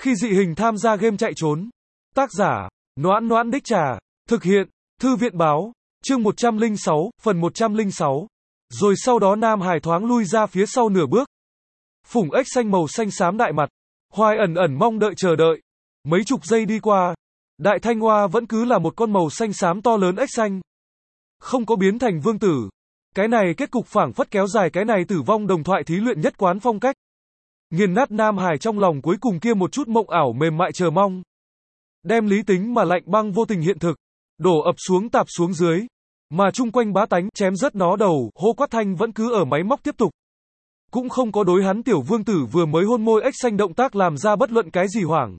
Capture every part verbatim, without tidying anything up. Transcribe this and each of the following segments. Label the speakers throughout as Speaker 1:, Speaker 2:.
Speaker 1: Khi dị hình tham gia game chạy trốn. Tác giả, Noãn Noãn Đích Trà. Thực hiện, Thư viện Báo. Chương một trăm lẻ sáu, phần một trăm lẻ sáu. Rồi sau đó Nam Hải thoáng lui ra phía sau nửa bước. Phủng ếch xanh màu xanh xám đại mặt. Hoài ẩn ẩn mong đợi chờ đợi. Mấy chục giây đi qua. Đại Thanh Hoa vẫn cứ là một con màu xanh xám to lớn ếch xanh. Không có biến thành vương tử. Cái này kết cục phảng phất kéo dài cái này tử vong đồng thoại thí luyện nhất quán phong cách. Nghiền nát Nam Hải trong lòng cuối cùng kia một chút mộng ảo mềm mại chờ mong. Đem lý tính mà lạnh băng vô tình hiện thực. Đổ ập xuống tạp xuống dưới. Mà chung quanh bá tánh chém rớt nó đầu, hô quát thanh vẫn cứ ở máy móc tiếp tục. Cũng không có đối hắn tiểu vương tử vừa mới hôn môi ếch xanh động tác làm ra bất luận cái gì hoảng.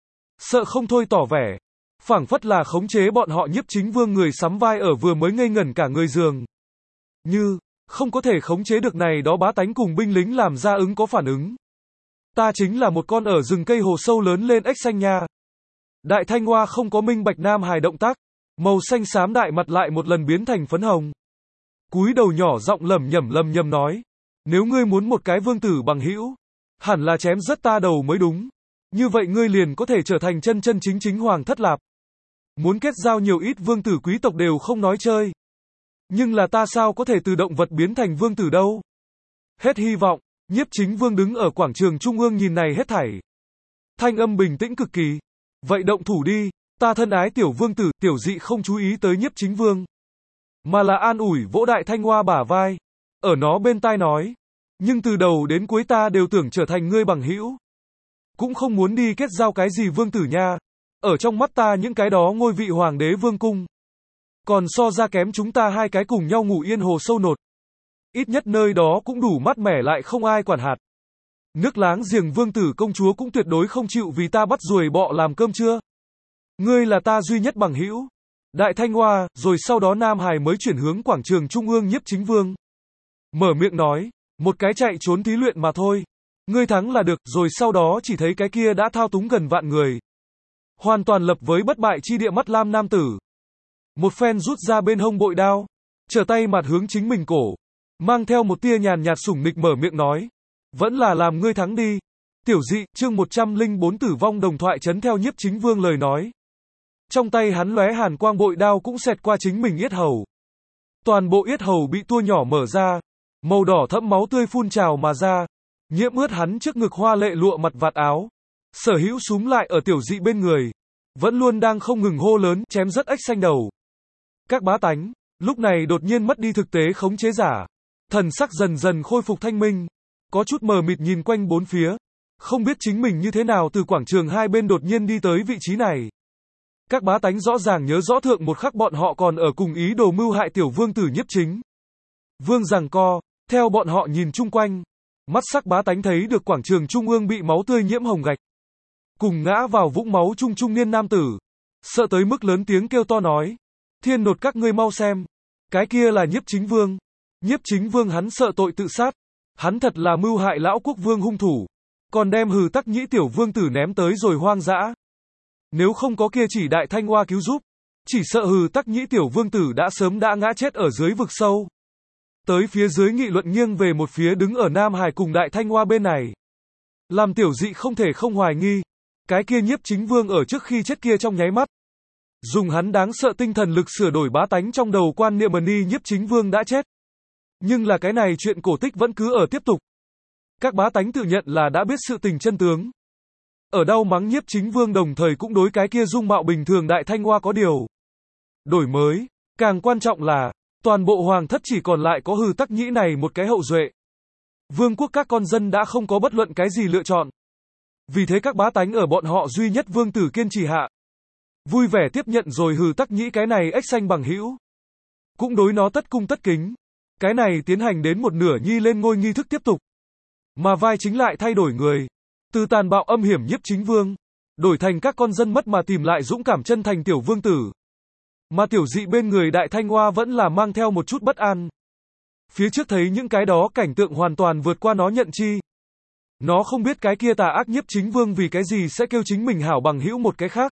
Speaker 1: Sợ không thôi tỏ vẻ. Phảng phất là khống chế bọn họ Nhiếp Chính Vương người sắm vai ở vừa mới ngây ngẩn cả người giường. Như, không có thể khống chế được này đó bá tánh cùng binh lính làm ra ứng có phản ứng. Ta chính là một con ở rừng cây hồ sâu lớn lên ếch xanh nha. Đại Thanh Hoa không có minh bạch Nam Hải động tác. Màu xanh xám đại mặt lại một lần biến thành phấn hồng. Cúi đầu nhỏ giọng lẩm nhẩm lầm nhầm nói. Nếu ngươi muốn một cái vương tử bằng hữu, hẳn là chém rất ta đầu mới đúng. Như vậy ngươi liền có thể trở thành chân chân chính chính hoàng thất lạp. Muốn kết giao nhiều ít vương tử quý tộc đều không nói chơi. Nhưng là ta sao có thể từ động vật biến thành vương tử đâu? Hết hy vọng, Nhiếp Chính Vương đứng ở quảng trường trung ương nhìn này hết thảy. Thanh âm bình tĩnh cực kỳ. Vậy động thủ đi, ta thân ái tiểu vương tử, tiểu dị không chú ý tới Nhiếp Chính Vương. Mà là an ủi vỗ Đại Thanh Hoa bả vai. Ở nó bên tai nói. Nhưng từ đầu đến cuối ta đều tưởng trở thành ngươi bằng hữu. Cũng không muốn đi kết giao cái gì vương tử nha. Ở trong mắt ta những cái đó ngôi vị hoàng đế vương cung. Còn so ra kém chúng ta hai cái cùng nhau ngủ yên hồ sâu nột. Ít nhất nơi đó cũng đủ mát mẻ lại không ai quản hạt. Nước láng giềng vương tử công chúa cũng tuyệt đối không chịu vì ta bắt ruồi bọ làm cơm chưa. Ngươi là ta duy nhất bằng hữu. Đại Thanh Hoa, rồi sau đó Nam Hải mới chuyển hướng quảng trường trung ương Nhiếp Chính Vương. Mở miệng nói, một cái chạy trốn thí luyện mà thôi. Ngươi thắng là được, rồi sau đó chỉ thấy cái kia đã thao túng gần vạn người. Hoàn toàn lập với bất bại chi địa mắt lam nam tử. Một phen rút ra bên hông bội đao, trở tay mặt hướng chính mình cổ. Mang theo một tia nhàn nhạt sủng nịch mở miệng nói. Vẫn là làm ngươi thắng đi. Tiểu dị, chương một trăm lẻ bốn tử vong đồng thoại chấn theo Nhiếp Chính Vương lời nói. Trong tay hắn lóe hàn quang bội đao cũng xẹt qua chính mình yết hầu. Toàn bộ yết hầu bị tua nhỏ mở ra. Màu đỏ thẫm máu tươi phun trào mà ra. Nhiễm ướt hắn trước ngực hoa lệ lụa mặt vạt áo. Sở hữu súm lại ở tiểu dị bên người. Vẫn luôn đang không ngừng hô lớn, chém rất ếch xanh đầu. Các bá tánh, lúc này đột nhiên mất đi thực tế khống chế giả. Thần sắc dần dần khôi phục thanh minh. Có chút mờ mịt nhìn quanh bốn phía. Không biết chính mình như thế nào từ quảng trường hai bên đột nhiên đi tới vị trí này. Các bá tánh rõ ràng nhớ rõ thượng một khắc bọn họ còn ở cùng ý đồ mưu hại tiểu vương tử Nhiếp Chính Vương giằng co, theo bọn họ nhìn chung quanh. Mắt sắc bá tánh thấy được quảng trường trung ương bị máu tươi nhiễm hồng gạch. Cùng ngã vào vũng máu trung trung niên nam tử. Sợ tới mức lớn tiếng kêu to nói. Thiên nột các ngươi mau xem. Cái kia là Nhiếp Chính Vương. Nhiếp Chính Vương hắn sợ tội tự sát. Hắn thật là mưu hại lão quốc vương hung thủ. Còn đem hừ tắc nhĩ tiểu vương tử ném tới rồi hoang dã. Nếu không có kia chỉ Đại Thanh Hoa cứu giúp. Chỉ sợ hừ tắc nhĩ tiểu vương tử đã sớm đã ngã chết ở dưới vực sâu. Tới phía dưới nghị luận nghiêng về một phía đứng ở Nam Hải cùng Đại Thanh Hoa bên này. Làm tiểu dị không thể không hoài nghi. Cái kia Nhiếp Chính Vương ở trước khi chết kia trong nháy mắt. Dùng hắn đáng sợ tinh thần lực sửa đổi bá tánh trong đầu quan niệm ni Nhiếp Chính Vương đã chết. Nhưng là cái này chuyện cổ tích vẫn cứ ở tiếp tục. Các bá tánh tự nhận là đã biết sự tình chân tướng. Ở đâu mắng Nhiếp Chính Vương đồng thời cũng đối cái kia dung mạo bình thường Đại Thanh Hoa có điều đổi mới. Càng quan trọng là, toàn bộ hoàng thất chỉ còn lại có hừ tắc nhĩ này một cái hậu duệ. Vương quốc các con dân đã không có bất luận cái gì lựa chọn. Vì thế các bá tánh ở bọn họ duy nhất vương tử kiên trì hạ. Vui vẻ tiếp nhận rồi hừ tắc nhĩ cái này ếch xanh bằng hữu. Cũng đối nó tất cung tất kính. Cái này tiến hành đến một nửa nhi lên ngôi nghi thức tiếp tục. Mà vai chính lại thay đổi người. Từ tàn bạo âm hiểm Nhiếp Chính Vương. Đổi thành các con dân mất mà tìm lại dũng cảm chân thành tiểu vương tử. Mà tiểu dị bên người Đại Thanh Hoa vẫn là mang theo một chút bất an. Phía trước thấy những cái đó cảnh tượng hoàn toàn vượt qua nó nhận chi. Nó không biết cái kia tà ác Nhiếp Chính Vương vì cái gì sẽ kêu chính mình hảo bằng hữu một cái khác.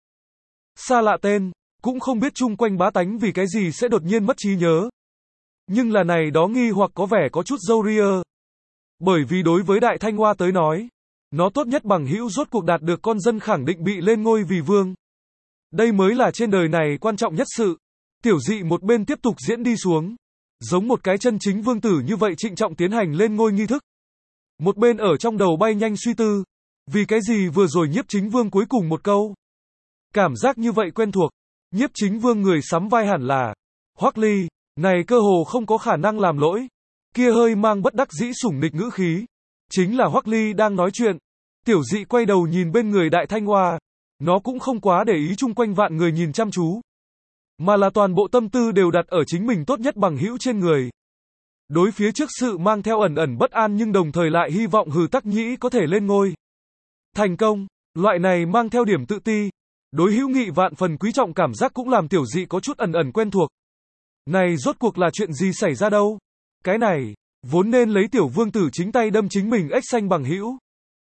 Speaker 1: Xa lạ tên, cũng không biết chung quanh bá tánh vì cái gì sẽ đột nhiên mất trí nhớ. Nhưng là này đó nghi hoặc có vẻ có chút dâu ria. Bởi vì đối với Đại Thanh Hoa tới nói, Nó tốt nhất bằng hữu rốt cuộc đạt được con dân khẳng định bị lên ngôi vì vương. Đây mới là trên đời này quan trọng nhất sự. Tiểu dị một bên tiếp tục diễn đi xuống. Giống một cái chân chính vương tử như vậy trịnh trọng tiến hành lên ngôi nghi thức. Một bên ở trong đầu bay nhanh suy tư. Vì cái gì vừa rồi nhiếp chính vương cuối cùng một câu. Cảm giác như vậy quen thuộc. Nhiếp chính vương người sắm vai hẳn là Hoắc Ly, này cơ hồ không có khả năng làm lỗi. Kia hơi mang bất đắc dĩ sủng nịch ngữ khí. Chính là Hoắc Ly đang nói chuyện. Tiểu dị quay đầu nhìn bên người Đại Thanh Hoa. Nó cũng không quá để ý chung quanh vạn người nhìn chăm chú. Mà là toàn bộ tâm tư đều đặt ở chính mình tốt nhất bằng hữu trên người. Đối phía trước sự mang theo ẩn ẩn bất an nhưng đồng thời lại hy vọng Hừ Tắc Nhĩ có thể lên ngôi. Thành công, loại này mang theo điểm tự ti. Đối hữu nghị vạn phần quý trọng cảm giác cũng làm tiểu dị có chút ẩn ẩn quen thuộc. Này rốt cuộc là chuyện gì xảy ra đâu? Cái này, vốn nên lấy tiểu vương tử chính tay đâm chính mình ếch xanh bằng hữu.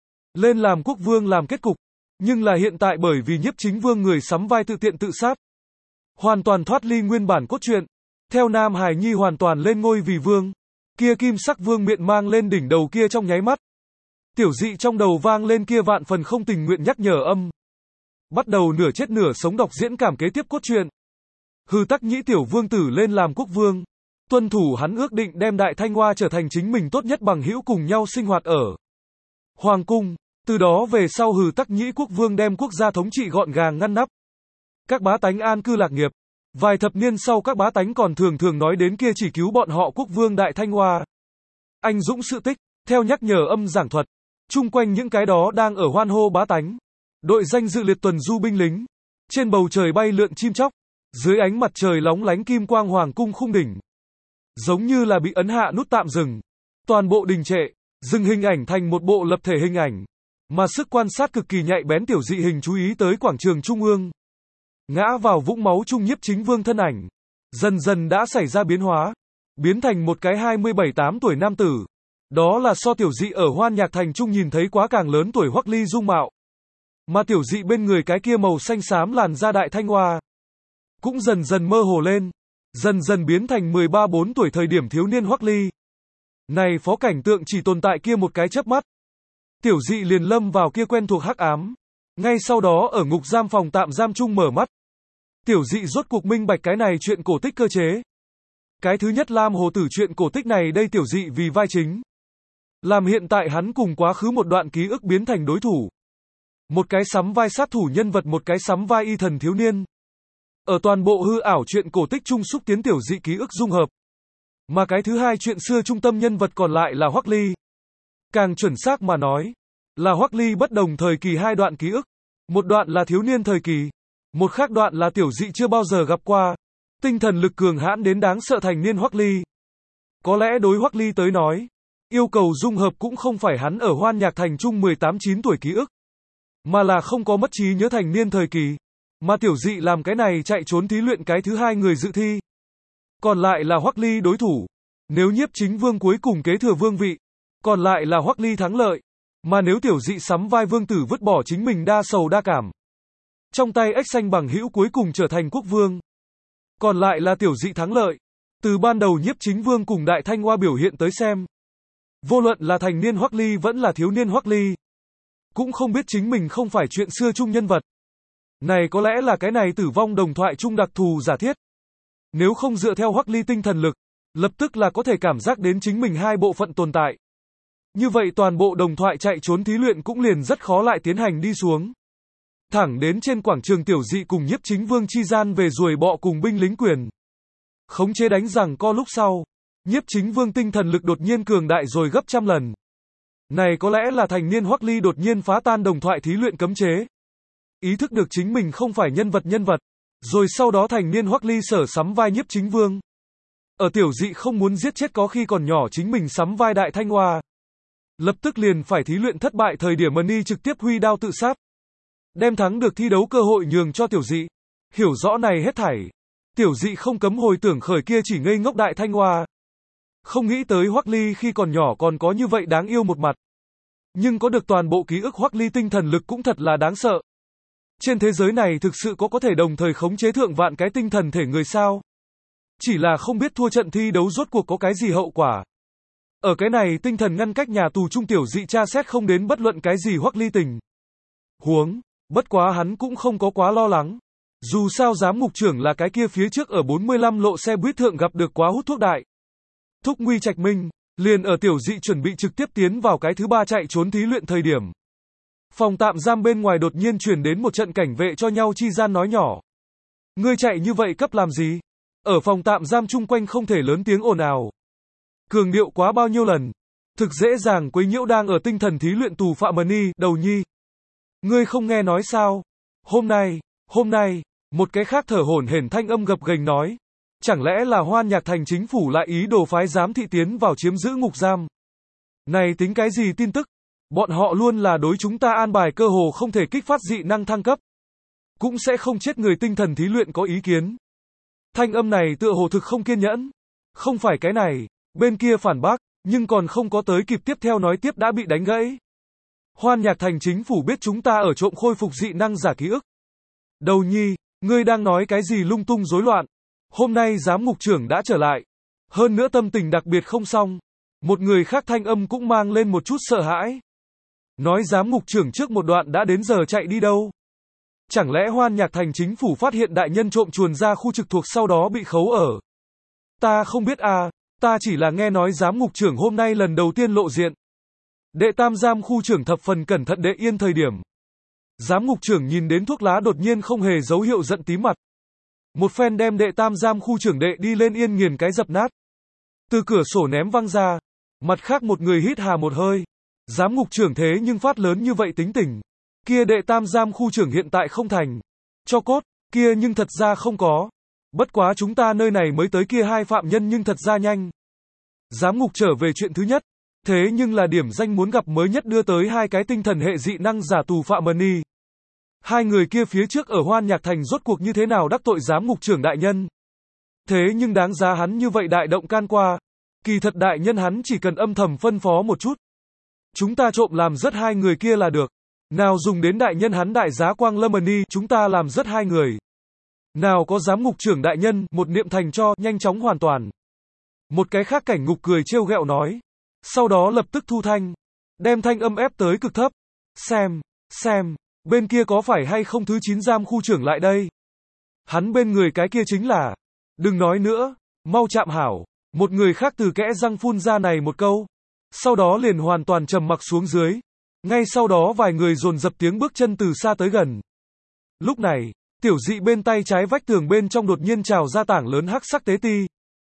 Speaker 1: Lên làm quốc vương làm kết cục. Nhưng là hiện tại bởi vì nhiếp chính vương người sắm vai tự tiện tự sát. Hoàn toàn thoát ly nguyên bản cốt truyện. Theo Nam Hải Nhi hoàn toàn lên ngôi vì vương. Kia kim sắc vương miện mang lên đỉnh đầu kia trong nháy mắt. Tiểu dị trong đầu vang lên kia vạn phần không tình nguyện nhắc nhở âm. Bắt đầu nửa chết nửa sống đọc diễn cảm kế tiếp cốt truyện. Hừ Tắc Nhĩ tiểu vương tử lên làm quốc vương. Tuân thủ hắn ước định đem Đại Thanh Hoa trở thành chính mình tốt nhất bằng hữu cùng nhau sinh hoạt ở Hoàng cung. Từ đó về sau Hừ Tắc Nhĩ quốc vương đem quốc gia thống trị gọn gàng ngăn nắp. Các bá tánh an cư lạc nghiệp. Vài thập niên sau các bá tánh còn thường thường nói đến kia chỉ cứu bọn họ quốc vương Đại Thanh Hoa. Anh dũng sự tích, theo nhắc nhở âm giảng thuật. Chung quanh những cái đó đang ở hoan hô bá tánh. Đội danh dự liệt tuần du binh lính. Trên bầu trời bay lượn chim chóc. Dưới ánh mặt trời lóng lánh kim quang hoàng cung khung đỉnh. Giống như là bị ấn hạ nút tạm dừng. Toàn bộ đình trệ. Dừng hình ảnh thành một bộ lập thể hình ảnh. Mà sức quan sát cực kỳ nhạy bén tiểu dị hình chú ý tới quảng trường trung ương. Ngã vào vũng máu trung nhiếp chính vương thân ảnh. Dần dần đã xảy ra biến hóa. Biến thành một cái hai mươi bảy tám tuổi nam tử. Đó là so tiểu dị ở Hoan Nhạc Thành trung nhìn thấy quá càng lớn tuổi Hoắc Ly dung mạo. Mà tiểu dị bên người cái kia màu xanh xám làn da Đại Thanh Hoa. Cũng dần dần mơ hồ lên. Dần dần biến thành mười ba bốn tuổi thời điểm thiếu niên Hoắc Ly. Này phó cảnh tượng chỉ tồn tại kia một cái chớp mắt. Tiểu dị liền lâm vào kia quen thuộc hắc ám. Ngay sau đó ở ngục giam phòng tạm giam chung mở mắt. Tiểu dị rốt cuộc minh bạch cái này chuyện cổ tích cơ chế. Cái thứ nhất Lam Hồ Tử chuyện cổ tích này đây tiểu dị vì vai chính. Làm hiện tại hắn cùng quá khứ một đoạn ký ức biến thành đối thủ. Một cái sắm vai sát thủ nhân vật một cái sắm vai y thần thiếu niên. Ở toàn bộ hư ảo chuyện cổ tích chung xúc tiến tiểu dị ký ức dung hợp. Mà cái thứ hai chuyện xưa trung tâm nhân vật còn lại là Hoắc Ly. Càng chuẩn xác mà nói, là Hoắc Ly bất đồng thời kỳ hai đoạn ký ức. Một đoạn là thiếu niên thời kỳ, một khác đoạn là tiểu dị chưa bao giờ gặp qua. Tinh thần lực cường hãn đến đáng sợ thành niên Hoắc Ly. Có lẽ đối Hoắc Ly tới nói, yêu cầu dung hợp cũng không phải hắn ở Hoan Nhạc Thành trung mười tám chín tuổi ký ức, mà là không có mất trí nhớ thành niên thời kỳ. Mà tiểu dị làm cái này chạy trốn thí luyện cái thứ hai người dự thi. Còn lại là Hoắc Ly đối thủ. Nếu nhiếp chính vương cuối cùng kế thừa vương vị, còn lại là Hoắc Ly thắng lợi. Mà nếu tiểu dị sắm vai vương tử vứt bỏ chính mình đa sầu đa cảm, trong tay ếch xanh bằng hữu cuối cùng trở thành quốc vương, còn lại là tiểu dị thắng lợi. Từ ban đầu nhiếp chính vương cùng Đại Thanh Hoa biểu hiện tới xem, vô luận là thành niên Hoắc Ly vẫn là thiếu niên Hoắc Ly, cũng không biết chính mình không phải chuyện xưa chung nhân vật. Này có lẽ là cái này tử vong đồng thoại chung đặc thù giả thiết. Nếu không dựa theo Hoắc Ly tinh thần lực, lập tức là có thể cảm giác đến chính mình hai bộ phận tồn tại. Như vậy toàn bộ đồng thoại chạy trốn thí luyện cũng liền rất khó lại tiến hành đi xuống. Thẳng đến trên quảng trường tiểu dị cùng nhiếp chính vương chi gian về ruồi bọ cùng binh lính quyền. Khống chế đánh rằng co lúc sau, nhiếp chính vương tinh thần lực đột nhiên cường đại rồi gấp trăm lần. Này có lẽ là thành niên Hoắc Ly đột nhiên phá tan đồng thoại thí luyện cấm chế. Ý thức được chính mình không phải nhân vật nhân vật. Rồi sau đó thành niên Hoắc Ly sở sắm vai nhiếp chính vương. Ở tiểu dị không muốn giết chết có khi còn nhỏ chính mình sắm vai Đại Thanh Hoa. Lập tức liền phải thí luyện thất bại thời điểm Mani trực tiếp huy đao tự sát. Đem thắng được thi đấu cơ hội nhường cho tiểu dị. Hiểu rõ này hết thảy. Tiểu dị không cấm hồi tưởng khởi kia chỉ ngây ngốc Đại Thanh Hoa. Không nghĩ tới Hoắc Ly khi còn nhỏ còn có như vậy đáng yêu một mặt. Nhưng có được toàn bộ ký ức Hoắc Ly tinh thần lực cũng thật là đáng sợ. Trên thế giới này thực sự có có thể đồng thời khống chế thượng vạn cái tinh thần thể người sao? Chỉ là không biết thua trận thi đấu rốt cuộc có cái gì hậu quả. Ở cái này tinh thần ngăn cách nhà tù trung tiểu dị tra xét không đến bất luận cái gì Hoắc Ly tình. Huống, bất quá hắn cũng không có quá lo lắng. Dù sao giám ngục trưởng là cái kia phía trước ở bốn mươi lăm lộ xe buýt thượng gặp được quá hút thuốc đại. Thúc Nguy Trạch Minh, liền ở tiểu dị chuẩn bị trực tiếp tiến vào cái thứ ba chạy trốn thí luyện thời điểm. Phòng tạm giam bên ngoài đột nhiên truyền đến một trận cảnh vệ cho nhau chi gian nói nhỏ. Ngươi chạy như vậy cấp làm gì? Ở phòng tạm giam chung quanh không thể lớn tiếng ồn ào. Cường điệu quá bao nhiêu lần. Thực dễ dàng quấy nhiễu đang ở tinh thần thí luyện tù phạm Mân Y, đầu nhi. Ngươi không nghe nói sao? Hôm nay, hôm nay, một cái khác thở hổn hển thanh âm gập ghềnh nói. Chẳng lẽ là Hoan Nhạc Thành chính phủ lại ý đồ phái giám thị tiến vào chiếm giữ ngục giam? Này tính cái gì tin tức? Bọn họ luôn là đối chúng ta an bài cơ hồ không thể kích phát dị năng thăng cấp. Cũng sẽ không chết người tinh thần thí luyện có ý kiến. Thanh âm này tựa hồ thực không kiên nhẫn. Không phải cái này, bên kia phản bác, nhưng còn không có tới kịp tiếp theo nói tiếp đã bị đánh gãy. Hoan Nhạc Thành chính phủ biết chúng ta ở trộm khôi phục dị năng giả ký ức. Đầu nhi, ngươi đang nói cái gì lung tung rối loạn? Hôm nay giám ngục trưởng đã trở lại. Hơn nữa tâm tình đặc biệt không xong. Một người khác thanh âm cũng mang lên một chút sợ hãi. Nói giám ngục trưởng trước một đoạn đã đến giờ chạy đi đâu? Chẳng lẽ Hoan Nhạc Thành chính phủ phát hiện đại nhân trộm chuồn ra khu trực thuộc sau đó bị khấu ở? Ta không biết à, ta chỉ là nghe nói giám ngục trưởng hôm nay lần đầu tiên lộ diện. Đệ tam giam khu trưởng thập phần cẩn thận đệ yên thời điểm. Giám ngục trưởng nhìn đến thuốc lá đột nhiên không hề dấu hiệu giận tím mặt. Một phen đem đệ tam giam khu trưởng đệ đi lên yên nghiền cái dập nát. Từ cửa sổ ném văng ra. Mặt khác một người hít hà một hơi. Giám ngục trưởng thế nhưng phát lớn như vậy tính tình. Kia đệ tam giam khu trưởng hiện tại không thành. Cho cốt, kia nhưng thật ra không có. Bất quá chúng ta nơi này mới tới kia hai phạm nhân nhưng thật ra nhanh. Giám ngục trở về chuyện thứ nhất. Thế nhưng là điểm danh muốn gặp mới nhất đưa tới hai cái tinh thần hệ dị năng giả tù phạm Mân Y. Hai người kia phía trước ở Hoan Nhạc Thành rốt cuộc như thế nào đắc tội giám ngục trưởng đại nhân. Thế nhưng đáng giá hắn như vậy đại động can qua. Kỳ thật đại nhân hắn chỉ cần âm thầm phân phó một chút. Chúng ta trộm làm rất hai người kia là được. Nào dùng đến đại nhân hắn đại giá Quang Lâm Mân Y, chúng ta làm rất hai người. Nào có giám ngục trưởng đại nhân, một niệm thành cho, nhanh chóng hoàn toàn. Một cái khác cảnh ngục cười trêu ghẹo nói. Sau đó lập tức thu thanh. Đem thanh âm ép tới cực thấp. Xem, xem, bên kia có phải hay không thứ chín giam khu trưởng lại đây. Hắn bên người cái kia chính là. Đừng nói nữa, mau chạm hảo. Một người khác từ kẽ răng phun ra này một câu. Sau đó liền hoàn toàn trầm mặc xuống dưới. Ngay sau đó vài người dồn dập tiếng bước chân từ xa tới gần. Lúc này, tiểu dị bên tay trái vách tường bên trong đột nhiên trào ra tảng lớn hắc sắc tế ti.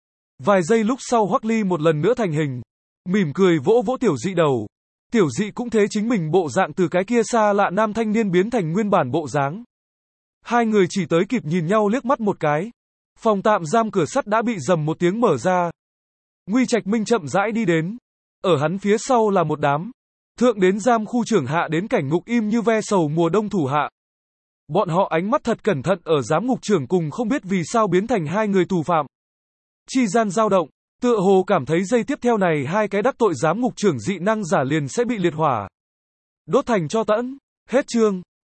Speaker 1: Vài giây lúc sau Hoắc Ly một lần nữa thành hình. Mỉm cười vỗ vỗ tiểu dị đầu. Tiểu dị cũng thế chính mình bộ dạng từ cái kia xa lạ nam thanh niên biến thành nguyên bản bộ dáng. Hai người chỉ tới kịp nhìn nhau liếc mắt một cái. Phòng tạm giam cửa sắt đã bị rầm một tiếng mở ra. Nguy Trạch Minh chậm rãi đi đến. Ở hắn phía sau là một đám. Thượng đến giam khu trưởng hạ đến cảnh ngục im như ve sầu mùa đông thủ hạ. Bọn họ ánh mắt thật cẩn thận ở giám ngục trưởng cùng không biết vì sao biến thành hai người tù phạm. Chi gian dao động, tựa hồ cảm thấy giây tiếp theo này hai cái đắc tội giám ngục trưởng dị năng giả liền sẽ bị liệt hỏa. Đốt thành cho tẫn, hết chương.